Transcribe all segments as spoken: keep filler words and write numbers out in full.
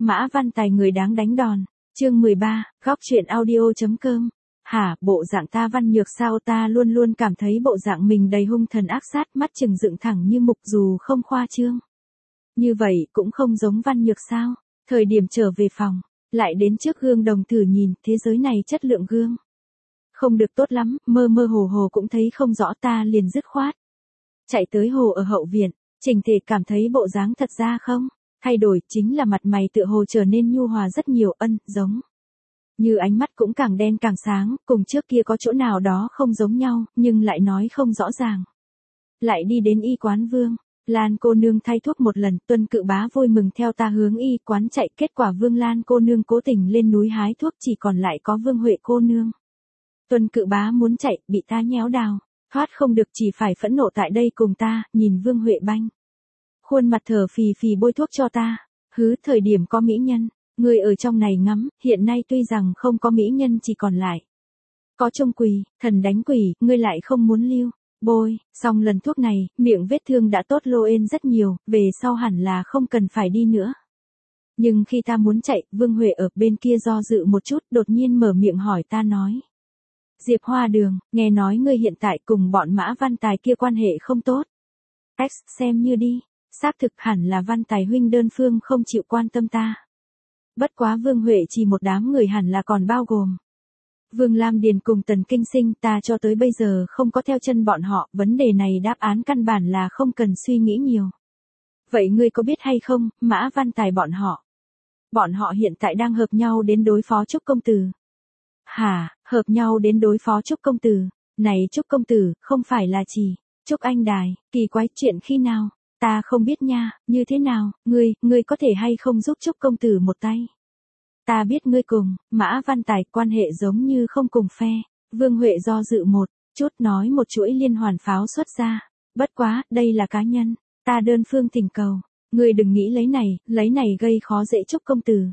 Mã Văn Tài người đáng đánh đòn. Chương mười ba, góc truyện audio.com. Hả, bộ dạng ta Văn Nhược sao, ta luôn luôn cảm thấy bộ dạng mình đầy hung thần ác sát, mắt trừng dựng thẳng như mục dù không khoa trương. Như vậy cũng không giống Văn Nhược sao? Thời điểm trở về phòng, lại đến trước gương đồng thử nhìn, thế giới này chất lượng gương không được tốt lắm, mơ mơ hồ hồ cũng thấy không rõ, ta liền dứt khoát chạy tới hồ ở hậu viện, Trình Thể cảm thấy bộ dáng thật ra không thay đổi, chính là mặt mày tựa hồ trở nên nhu hòa rất nhiều, ân, giống như ánh mắt cũng càng đen càng sáng, cùng trước kia có chỗ nào đó không giống nhau, nhưng lại nói không rõ ràng. Lại đi đến y quán Vương Lan cô nương thay thuốc một lần, Tuân Cự Bá vui mừng theo ta hướng y quán chạy, kết quả Vương Lan cô nương cố tình lên núi hái thuốc, chỉ còn lại có Vương Huệ cô nương. Tuân Cự Bá muốn chạy, bị ta nhéo đào, thoát không được, chỉ phải phẫn nộ tại đây cùng ta, nhìn Vương Huệ banh khuôn mặt thở phì phì bôi thuốc cho ta. Hứ, thời điểm có mỹ nhân, người ở trong này ngắm, hiện nay tuy rằng không có mỹ nhân, chỉ còn lại có trông quỳ, thần đánh quỷ, ngươi lại không muốn lưu. Bôi, xong lần thuốc này, miệng vết thương đã tốt lô ên rất nhiều, về sau hẳn là không cần phải đi nữa. Nhưng khi ta muốn chạy, Vương Huệ ở bên kia do dự một chút, đột nhiên mở miệng hỏi ta nói. Diệp Hoa Đường, nghe nói ngươi hiện tại cùng bọn Mã Văn Tài kia quan hệ không tốt. X, xem như đi, xác thực hẳn là Văn Tài huynh đơn phương không chịu quan tâm ta. Bất quá Vương Huệ chỉ một đám người hẳn là còn bao gồm Vương Lam Điền cùng Tần Kinh Sinh, ta cho tới bây giờ không có theo chân bọn họ, vấn đề này đáp án căn bản là không cần suy nghĩ nhiều. Vậy ngươi có biết hay không, Mã Văn Tài bọn họ? Bọn họ hiện tại đang hợp nhau đến đối phó Trúc Công Tử. Hả, hợp nhau đến đối phó Trúc Công Tử? Này Trúc Công Tử, không phải là chỉ Trúc Anh Đài, kỳ quái, chuyện khi nào? Ta không biết nha, như thế nào, ngươi, ngươi có thể hay không giúp Trúc Công Tử một tay? Ta biết ngươi cùng Mã Văn Tài quan hệ giống như không cùng phe. Vương Huệ do dự một chút nói một chuỗi liên hoàn pháo xuất ra. Bất quá, đây là cá nhân, ta đơn phương thỉnh cầu. Ngươi đừng nghĩ lấy này, lấy này gây khó dễ Trúc Công Tử.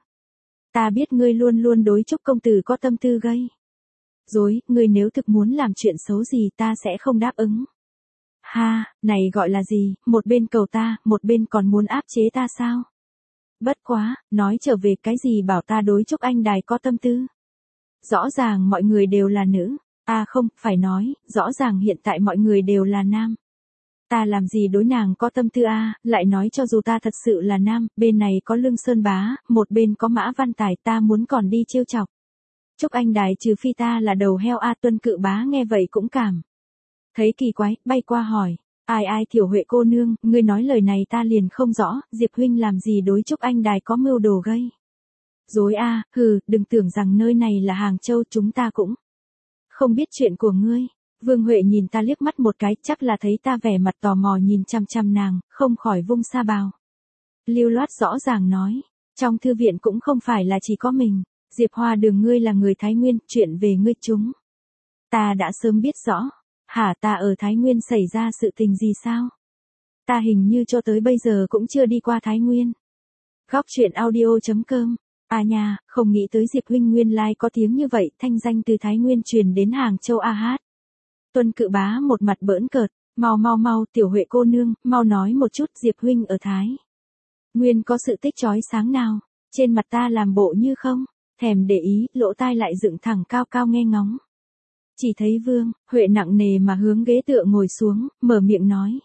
Ta biết ngươi luôn luôn đối Trúc Công Tử có tâm tư gây dối, ngươi nếu thực muốn làm chuyện xấu gì ta sẽ không đáp ứng. Ha, này gọi là gì, một bên cầu ta, một bên còn muốn áp chế ta sao? Bất quá, nói trở về, cái gì bảo ta đối Trúc Anh Đài có tâm tư? Rõ ràng mọi người đều là nữ. À không, phải nói, rõ ràng hiện tại mọi người đều là nam. Ta làm gì đối nàng có tâm tư a? À, lại nói cho dù ta thật sự là nam, bên này có Lương Sơn Bá, một bên có Mã Văn Tài, ta muốn còn đi trêu chọc Trúc Anh Đài, trừ phi ta là đầu heo. A Tuân Cự Bá nghe vậy cũng cảm thấy kỳ quái, bay qua hỏi. Ai ai Thiểu Huệ cô nương, ngươi nói lời này ta liền không rõ, Diệp huynh làm gì đối Trúc Anh Đài có mưu đồ gây dối a? À, hừ, đừng tưởng rằng nơi này là Hàng Châu, chúng ta cũng không biết chuyện của ngươi. Vương Huệ nhìn ta liếc mắt một cái, chắc là thấy ta vẻ mặt tò mò nhìn chăm chăm nàng, không khỏi vung sa bào lưu loát rõ ràng nói, trong thư viện cũng không phải là chỉ có mình, Diệp Hoa Đường ngươi là người Thái Nguyên, chuyện về ngươi chúng ta đã sớm biết rõ. Hả, ta ở Thái Nguyên xảy ra sự tình gì sao? Ta hình như cho tới bây giờ cũng chưa đi qua Thái Nguyên. Góc truyện audio.com. À nha, không nghĩ tới Diệp huynh nguyên lai có tiếng như vậy, thanh danh từ Thái Nguyên truyền đến Hàng Châu a hát. Tuân Cự Bá một mặt bỡn cợt, mau mau mau, Tiểu Huệ cô nương, mau nói một chút, Diệp huynh ở Thái Nguyên có sự tích chói sáng nào? Trên mặt ta làm bộ như không thèm để ý, lỗ tai lại dựng thẳng cao cao nghe ngóng. Chỉ thấy Vương Huệ nặng nề mà hướng ghế tựa ngồi xuống, mở miệng nói.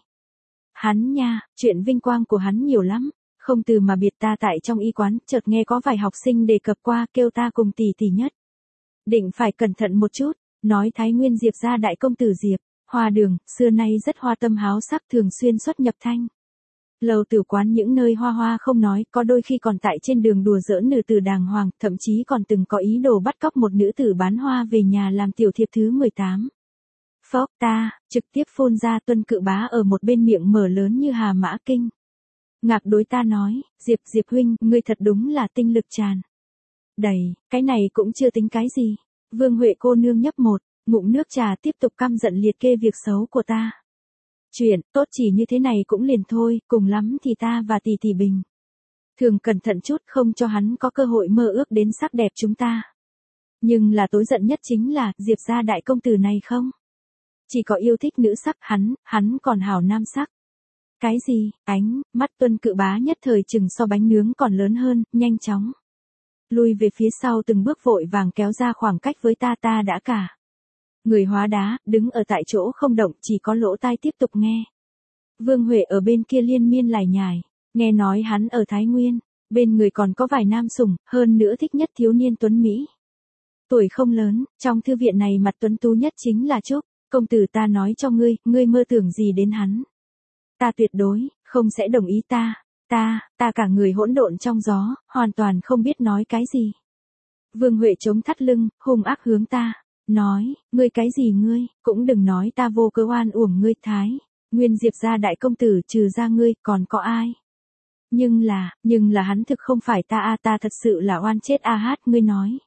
Hắn nha, chuyện vinh quang của hắn nhiều lắm, không từ mà biệt, ta tại trong y quán, chợt nghe có vài học sinh đề cập qua, kêu ta cùng tỷ tỷ nhất định phải cẩn thận một chút, nói Thái Nguyên Diệp gia đại công tử Diệp Hoa Đường, xưa nay rất hoa tâm háo sắc, thường xuyên xuất nhập thanh lầu tử quán những nơi hoa hoa không nói, có đôi khi còn tại trên đường đùa giỡn nữ tử đàng hoàng, thậm chí còn từng có ý đồ bắt cóc một nữ tử bán hoa về nhà làm tiểu thiếp thứ mười tám. Phốc, ta trực tiếp phun ra. Tuân Cự Bá ở một bên miệng mở lớn như Hà Mã Kinh ngạc đối ta nói, Diệp Diệp huynh, ngươi thật đúng là tinh lực tràn đầy, cái này cũng chưa tính cái gì. Vương Huệ cô nương nhấp một ngụm nước trà, tiếp tục căm giận liệt kê việc xấu của ta. Chuyện tốt chỉ như thế này cũng liền thôi, cùng lắm thì ta và tỷ tỷ bình thường cẩn thận chút, không cho hắn có cơ hội mơ ước đến sắc đẹp chúng ta. Nhưng là tối giận nhất chính là, Diệp gia đại công tử này không chỉ có yêu thích nữ sắc, hắn, hắn còn hảo nam sắc. Cái gì? Ánh mắt Tuân Cự Bá nhất thời chừng so bánh nướng còn lớn hơn, nhanh chóng lui về phía sau từng bước vội vàng kéo ra khoảng cách với ta ta đã cả. Người hóa đá, đứng ở tại chỗ không động, chỉ có lỗ tai tiếp tục nghe. Vương Huệ ở bên kia liên miên lải nhải, nghe nói hắn ở Thái Nguyên, bên người còn có vài nam sủng, hơn nữa thích nhất thiếu niên tuấn Mỹ. Tuổi không lớn, trong thư viện này mặt tuấn tú nhất chính là Trúc, công tử ta nói cho ngươi, ngươi mơ tưởng gì đến hắn. Ta tuyệt đối, không sẽ đồng ý ta, ta, ta cả người hỗn độn trong gió, hoàn toàn không biết nói cái gì. Vương Huệ chống thắt lưng, hung ác hướng ta, nói, ngươi cái gì ngươi, cũng đừng nói ta vô cớ oan uổng ngươi Thái. Nguyên Diệp gia đại công tử trừ ra ngươi, còn có ai? Nhưng là, nhưng là hắn thực không phải ta a ta thật sự là oan chết a hát ngươi nói.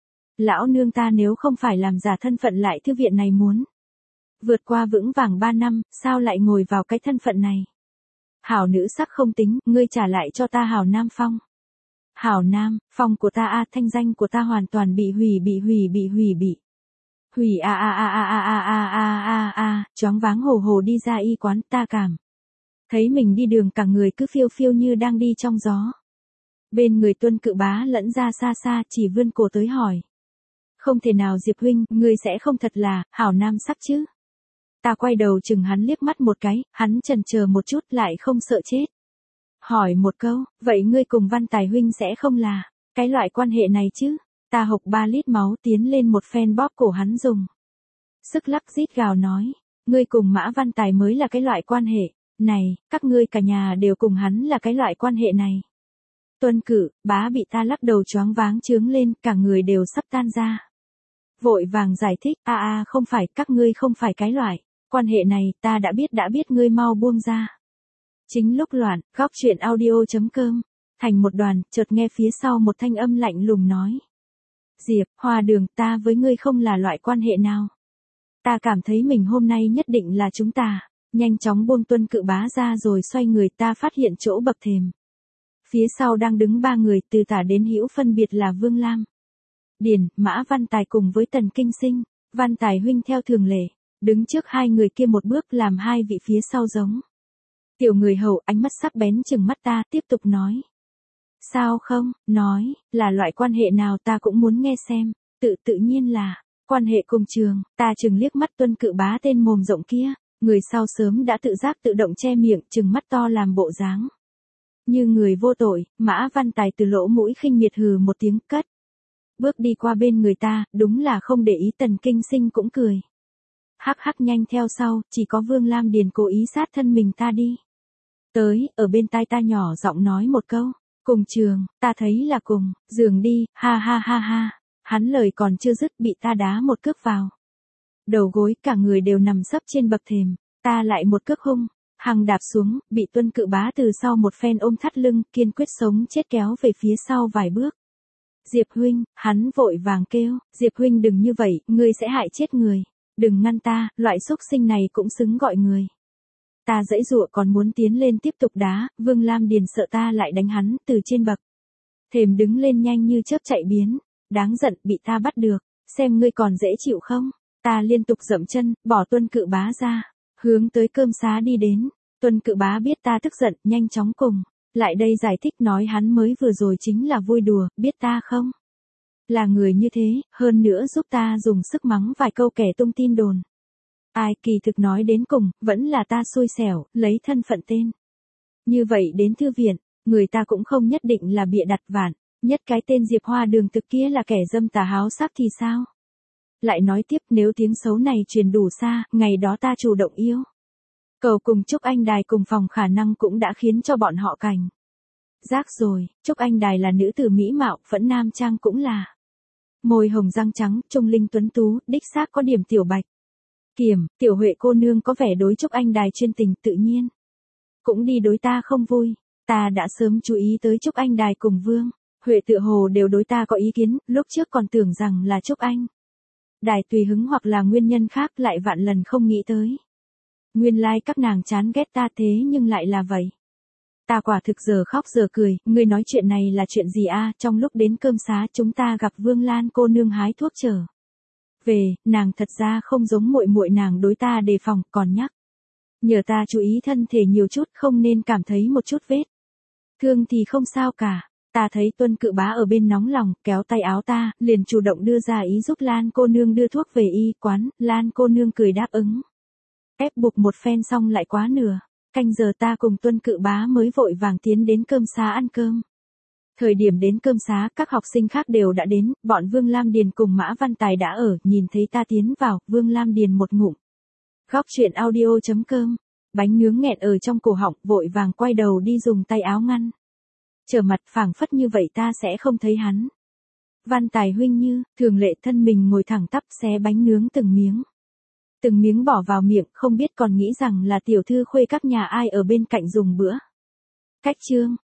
Lão nương ta nếu không phải làm giả thân phận lại thư viện này muốn. Vượt qua vững vàng ba năm, sao lại ngồi vào cái thân phận này? Hảo nữ sắc không tính, ngươi trả lại cho ta hảo nam phong. Hảo nam, phong của ta a thanh danh của ta hoàn toàn bị hủy bị hủy bị hủy bị. Hủy a a a a a a a a a a, choáng váng hồ hồ đi ra y quán ta cảm. Thấy mình đi đường cả người cứ phiêu phiêu như đang đi trong gió. Bên người Tuân Cự Bá lẫn ra xa xa chỉ vươn cổ tới hỏi. Không thể nào Diệp huynh, ngươi sẽ không thật là, hảo nam sắc chứ. Ta quay đầu chừng hắn liếc mắt một cái, hắn chần chờ một chút lại không sợ chết. Hỏi một câu, vậy ngươi cùng Văn Tài huynh sẽ không là, cái loại quan hệ này chứ? Ta hộc ba lít máu tiến lên một phen bóp cổ hắn dùng. Sức lắc rít gào nói, ngươi cùng Mã Văn Tài mới là cái loại quan hệ, này, các ngươi cả nhà đều cùng hắn là cái loại quan hệ này. Tuân Cự Bá bị ta lắc đầu choáng váng chướng lên, cả người đều sắp tan ra. Vội vàng giải thích, a a không phải, các ngươi không phải cái loại, quan hệ này, ta đã biết đã biết ngươi mau buông ra. Chính lúc loạn, góc chuyện audio.com, thành một đoàn, chợt nghe phía sau một thanh âm lạnh lùng nói. Diệp, Hoa Đường, ta với ngươi không là loại quan hệ nào. Ta cảm thấy mình hôm nay nhất định là chúng ta, nhanh chóng buông Tuân Cự Bá ra rồi xoay người ta phát hiện chỗ bậc thềm. Phía sau đang đứng ba người từ tả đến hữu phân biệt là Vương Lam, Điền, Mã Văn Tài cùng với Tần Kinh Sinh, Văn Tài huynh theo thường lệ, đứng trước hai người kia một bước làm hai vị phía sau giống. Tiểu người hầu ánh mắt sắc bén chừng mắt ta tiếp tục nói. Sao không, nói, là loại quan hệ nào ta cũng muốn nghe xem, tự tự nhiên là, quan hệ cùng trường, ta chừng liếc mắt Tuân Cự Bá tên mồm rộng kia, người sau sớm đã tự giác tự động che miệng chừng mắt to làm bộ dáng. Như người vô tội, Mã Văn Tài từ lỗ mũi khinh miệt hừ một tiếng cất. Bước đi qua bên người ta, đúng là không để ý Tần Kinh Sinh cũng cười. Hắc hắc nhanh theo sau, chỉ có Vương Lam Điền cố ý sát thân mình ta đi. Tới, ở bên tai ta nhỏ giọng nói một câu, cùng trường, ta thấy là cùng, giường đi, ha ha ha ha, hắn lời còn chưa dứt bị ta đá một cước vào. Đầu gối cả người đều nằm sấp trên bậc thềm, ta lại một cước hung, hằng đạp xuống, bị Tuân Cự Bá từ sau một phen ôm thắt lưng, kiên quyết sống chết kéo về phía sau vài bước. Diệp huynh, hắn vội vàng kêu, Diệp huynh đừng như vậy, ngươi sẽ hại chết người, đừng ngăn ta, loại xúc sinh này cũng xứng gọi người. Ta giãy giụa còn muốn tiến lên tiếp tục đá, Vương Lam Điền sợ ta lại đánh hắn từ trên bậc thềm đứng lên nhanh như chớp chạy biến, đáng giận bị ta bắt được, xem ngươi còn dễ chịu không? Ta liên tục dậm chân, bỏ Tuân Cự Bá ra, hướng tới cơm xá đi đến. Tuân Cự Bá biết ta tức giận, nhanh chóng cùng lại đây giải thích nói hắn mới vừa rồi chính là vui đùa, biết ta không? Là người như thế, hơn nữa giúp ta dùng sức mắng vài câu kẻ tung tin đồn. Ai kỳ thực nói đến cùng, vẫn là ta xui xẻo, lấy thân phận tên. Như vậy đến thư viện, người ta cũng không nhất định là bịa đặt vạn, nhất cái tên Diệp Hoa Đường thực kia là kẻ dâm tà háo sắc thì sao? Lại nói tiếp nếu tiếng xấu này truyền đủ xa, ngày đó ta chủ động yêu. Cầu cùng Trúc Anh Đài cùng phòng khả năng cũng đã khiến cho bọn họ cảnh. Giác rồi, Trúc Anh Đài là nữ tử mỹ mạo, vẫn nam trang cũng là. Môi hồng răng trắng, trung linh tuấn tú, đích xác có điểm tiểu bạch. Kiểm, tiểu Huệ cô nương có vẻ đối Trúc Anh Đài chuyên tình tự nhiên. Cũng đi đối ta không vui, ta đã sớm chú ý tới Trúc Anh Đài cùng Vương. Huệ tựa hồ đều đối ta có ý kiến, lúc trước còn tưởng rằng là Trúc Anh Đài tùy hứng hoặc là nguyên nhân khác lại vạn lần không nghĩ tới. Nguyên lai like các nàng chán ghét ta thế nhưng lại là vậy. Ta quả thực giờ khóc giờ cười, ngươi nói chuyện này là chuyện gì a? Trong lúc đến cơm xá chúng ta gặp Vương Lan cô nương hái thuốc trở về, nàng thật ra không giống muội muội nàng đối ta đề phòng, còn nhắc Nhờ ta chú ý thân thể nhiều chút, không nên cảm thấy một chút vết thương thì không sao cả. Ta thấy Tuân Cự Bá ở bên nóng lòng, kéo tay áo ta, liền chủ động đưa ra ý giúp Lan cô nương đưa thuốc về y quán. Lan cô nương cười đáp ứng. Ép buộc một phen xong lại quá nửa canh giờ ta cùng Tuân Cự Bá mới vội vàng tiến đến cơm xá ăn cơm. Thời điểm đến cơm xá, các học sinh khác đều đã đến, bọn Vương Lam Điền cùng Mã Văn Tài đã ở, nhìn thấy ta tiến vào, Vương Lam Điền một ngụm. Góc truyện audio chấm com, bánh nướng nghẹn ở trong cổ họng, vội vàng quay đầu đi dùng tay áo ngăn. Trở mặt phảng phất như vậy ta sẽ không thấy hắn. Văn Tài huynh như, thường lệ thân mình ngồi thẳng tắp xé bánh nướng từng miếng. Từng miếng bỏ vào miệng, không biết còn nghĩ rằng là tiểu thư khuê các nhà ai ở bên cạnh dùng bữa. Cách chương.